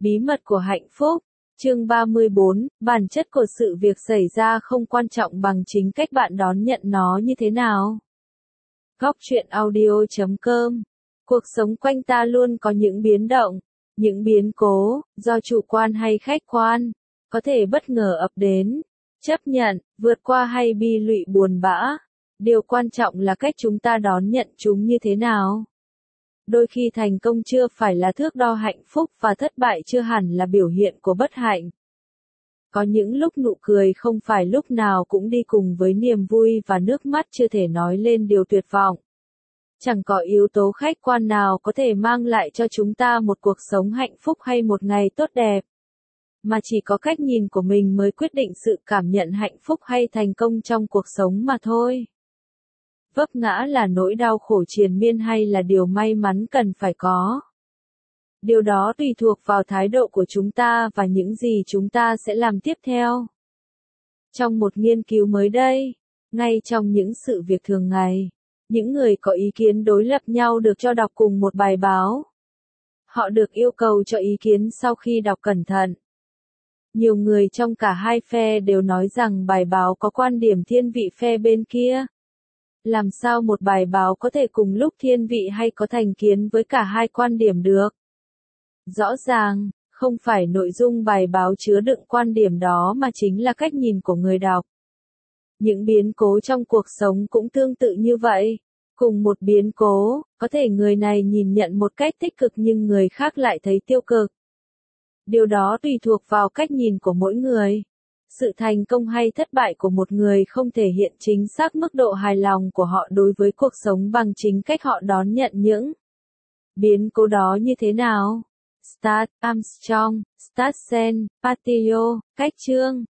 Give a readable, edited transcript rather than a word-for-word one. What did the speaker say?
Bí mật của hạnh phúc. Chương 34, bản chất của sự việc xảy ra không quan trọng bằng chính cách bạn đón nhận nó như thế nào. Góc truyện audio.com. Cuộc sống quanh ta luôn có những biến động, những biến cố, do chủ quan hay khách quan, có thể bất ngờ ập đến. Chấp nhận, vượt qua hay bi lụy buồn bã. Điều quan trọng là cách chúng ta đón nhận chúng như thế nào. Đôi khi thành công chưa phải là thước đo hạnh phúc và thất bại chưa hẳn là biểu hiện của bất hạnh. Có những lúc nụ cười không phải lúc nào cũng đi cùng với niềm vui và nước mắt chưa thể nói lên điều tuyệt vọng. Chẳng có yếu tố khách quan nào có thể mang lại cho chúng ta một cuộc sống hạnh phúc hay một ngày tốt đẹp. Mà chỉ có cách nhìn của mình mới quyết định sự cảm nhận hạnh phúc hay thành công trong cuộc sống mà thôi. Vấp ngã là nỗi đau khổ triền miên hay là điều may mắn cần phải có. Điều đó tùy thuộc vào thái độ của chúng ta và những gì chúng ta sẽ làm tiếp theo. Trong một nghiên cứu mới đây, ngay trong những sự việc thường ngày, những người có ý kiến đối lập nhau được cho đọc cùng một bài báo. Họ được yêu cầu cho ý kiến sau khi đọc cẩn thận. Nhiều người trong cả hai phe đều nói rằng bài báo có quan điểm thiên vị phe bên kia. Làm sao một bài báo có thể cùng lúc thiên vị hay có thành kiến với cả hai quan điểm được? Rõ ràng, không phải nội dung bài báo chứa đựng quan điểm đó mà chính là cách nhìn của người đọc. Những biến cố trong cuộc sống cũng tương tự như vậy. Cùng một biến cố, có thể người này nhìn nhận một cách tích cực nhưng người khác lại thấy tiêu cực. Điều đó tùy thuộc vào cách nhìn của mỗi người. Sự thành công hay thất bại của một người không thể hiện chính xác mức độ hài lòng của họ đối với cuộc sống bằng chính cách họ đón nhận những biến cố đó như thế nào. Start Armstrong, Start Sen, Patio, cách chương.